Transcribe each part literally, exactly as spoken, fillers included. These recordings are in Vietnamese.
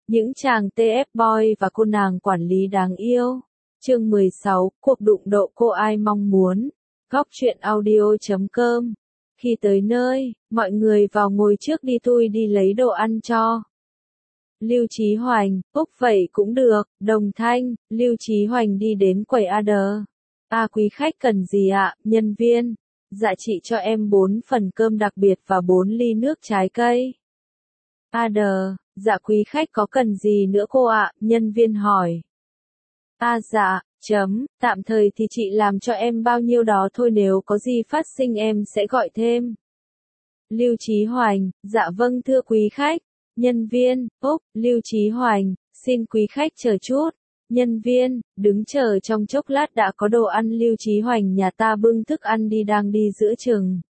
Những chàng tê ép boy và cô nàng quản lý đáng yêu. Chương mười sáu, cuộc đụng độ cô ai mong muốn. Góc truyện audio chấm com. Khi tới nơi, mọi người vào ngồi trước đi, tôi đi lấy đồ ăn cho. Lưu Chí Hoành, Úc vậy cũng được. Đồng Thanh, Lưu Chí Hoành đi đến quầy order. À quý khách cần gì ạ, nhân viên? Dạ chị cho em bốn phần cơm đặc biệt và bốn ly nước trái cây. Order, dạ quý khách có cần gì nữa cô ạ, nhân viên hỏi. À dạ, chấm, tạm thời thì chị làm cho em bao nhiêu đó thôi, nếu có gì phát sinh em sẽ gọi thêm. Lưu Chí Hoành, dạ vâng thưa quý khách. Nhân viên, Úc, Lưu Chí Hoành, xin quý khách chờ chút. Nhân viên, đứng chờ trong chốc lát đã có đồ ăn. Lưu Chí Hoành nhà ta bưng thức ăn đi, đang đi giữa chừng.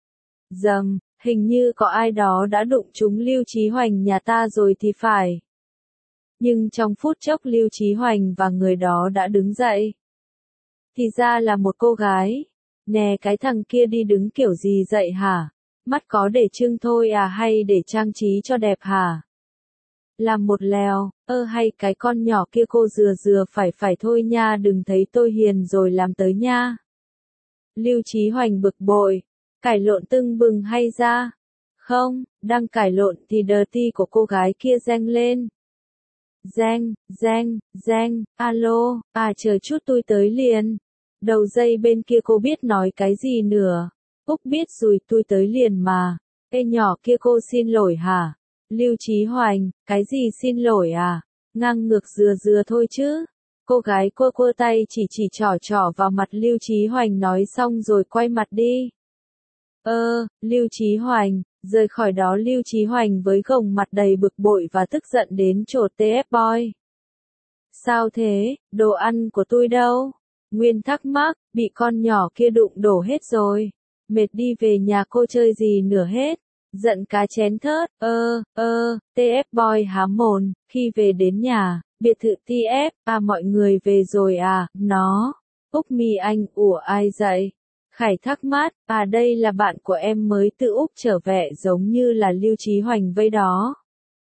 Dầm, hình như có ai đó đã đụng trúng Lưu Chí Hoành nhà ta rồi thì phải. Nhưng trong phút chốc Lưu Chí Hoành và người đó đã đứng dậy. Thì ra là một cô gái. Nè cái thằng kia đi đứng kiểu gì dậy hả? Mắt có để trưng thôi à, hay để trang trí cho đẹp hả? Làm một lèo, ơ hay cái con nhỏ kia cô dừa dừa phải phải thôi nha, đừng thấy tôi hiền rồi làm tới nha. Lưu Chí Hoành bực bội, cải lộn tưng bừng hay ra? Không, đang cải lộn thì đờ ti của cô gái kia reng lên. Reng, reng, reng, alo, à chờ chút tôi tới liền. Đầu dây bên kia cô biết nói cái gì nữa. Úc biết rồi, tôi tới liền mà. Ê nhỏ kia cô xin lỗi hả? Lưu Chí Hoành, cái gì xin lỗi à? Ngang ngược dừa dừa thôi chứ. Cô gái quơ quơ tay chỉ chỉ trỏ trỏ vào mặt Lưu Chí Hoành, nói xong rồi quay mặt đi. Ơ, Lưu Chí Hoành, rời khỏi đó. Lưu Chí Hoành với gồng mặt đầy bực bội và tức giận đến chộp tê ép boy. Sao thế, đồ ăn của tôi đâu? Nguyên thắc mắc, bị con nhỏ kia đụng đổ hết rồi. Mệt đi về nhà cô chơi gì nữa hết. Giận cá chén thớt, ơ, ơ, tê ép boy há mồm, khi về đến nhà, biệt thự tê ép, à mọi người về rồi à, nó. Úc mi anh, ủa ai dậy? Khải thắc mắc, à đây là bạn của em mới từ Úc trở về, giống như là Lưu Chí Hoành vây đó.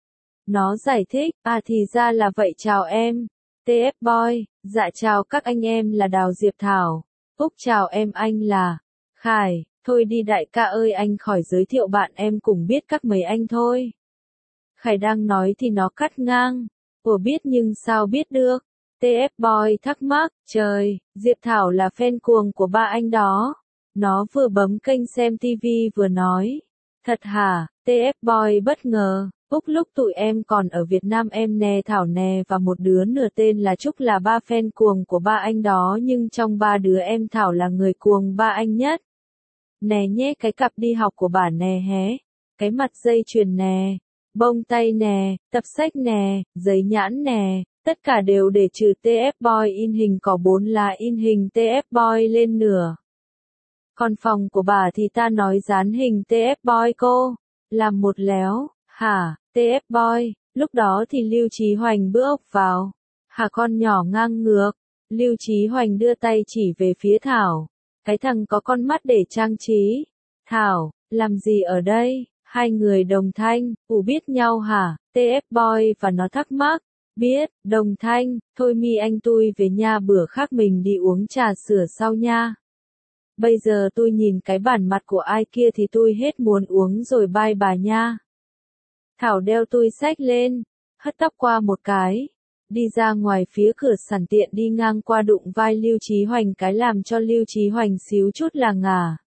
Nó giải thích, à thì ra là vậy, chào em. tê ép boy, dạ chào các anh, em là Đào Diệp Thảo. Úc chào em, anh là Khải. Thôi đi đại ca ơi, anh khỏi giới thiệu bạn, em cũng biết các mấy anh thôi. Khải đang nói thì nó cắt ngang. Ủa biết nhưng sao biết được? tê ép boy thắc mắc, trời, Diệp Thảo là fan cuồng của ba anh đó. Nó vừa bấm kênh xem tivi vừa nói. Thật hả? tê ép boy bất ngờ. Úc lúc tụi em còn ở Việt Nam, em nè Thảo nè và một đứa nữa tên là Trúc là ba fan cuồng của ba anh đó, nhưng trong ba đứa em Thảo là người cuồng ba anh nhất. Nè nhé, cái cặp đi học của bà nè hé, cái mặt dây chuyền nè, bông tay nè, tập sách nè, giấy nhãn nè, tất cả đều để trừ tê ép boy in hình có bốn là in hình tê ép boy lên nửa. Còn phòng của bà thì ta nói dán hình tê ép boy cô, làm một léo, hả, tê ép boy, lúc đó thì Lưu Chí Hoành bước ốc vào, hả con nhỏ ngang ngược, Lưu Chí Hoành đưa tay chỉ về phía Thảo. Cái thằng có con mắt để trang trí. Thảo, làm gì ở đây? Hai người Đồng Thanh, ủ biết nhau hả? tê ép boy và nó thắc mắc. Biết, Đồng Thanh, thôi mi anh tôi về nhà, bữa khác mình đi uống trà sữa sau nha. Bây giờ tôi nhìn cái bản mặt của ai kia thì tôi hết muốn uống rồi, bye bà nha. Thảo đeo tôi xách lên, hất tóc qua một cái. Đi ra ngoài phía cửa sàn, tiện đi ngang qua đụng vai Lưu Chí Hoành cái làm cho Lưu Chí Hoành xíu chút là ngả.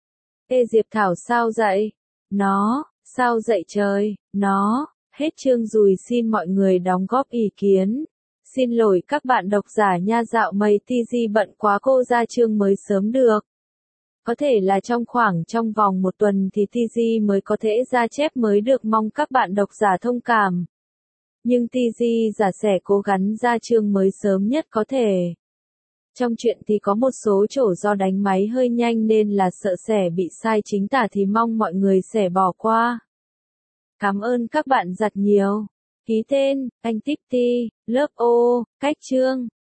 Ê Diệp Thảo sao dậy? Nó, sao dậy trời? Nó, hết chương rồi, xin mọi người đóng góp ý kiến. Xin lỗi các bạn độc giả nha, dạo mây tê giê bận quá, cô ra chương mới sớm được. Có thể là trong khoảng trong vòng một tuần thì tê giê mới có thể ra chép mới được, mong các bạn độc giả thông cảm. Nhưng tê giê giả sẽ cố gắng ra chương mới sớm nhất có thể. Trong chuyện thì có một số chỗ do đánh máy hơi nhanh nên là sợ sẽ bị sai chính tả, thì mong mọi người sẽ bỏ qua. Cảm ơn các bạn rất nhiều. Ký tên, anh Tích Ti, lớp O, cách chương.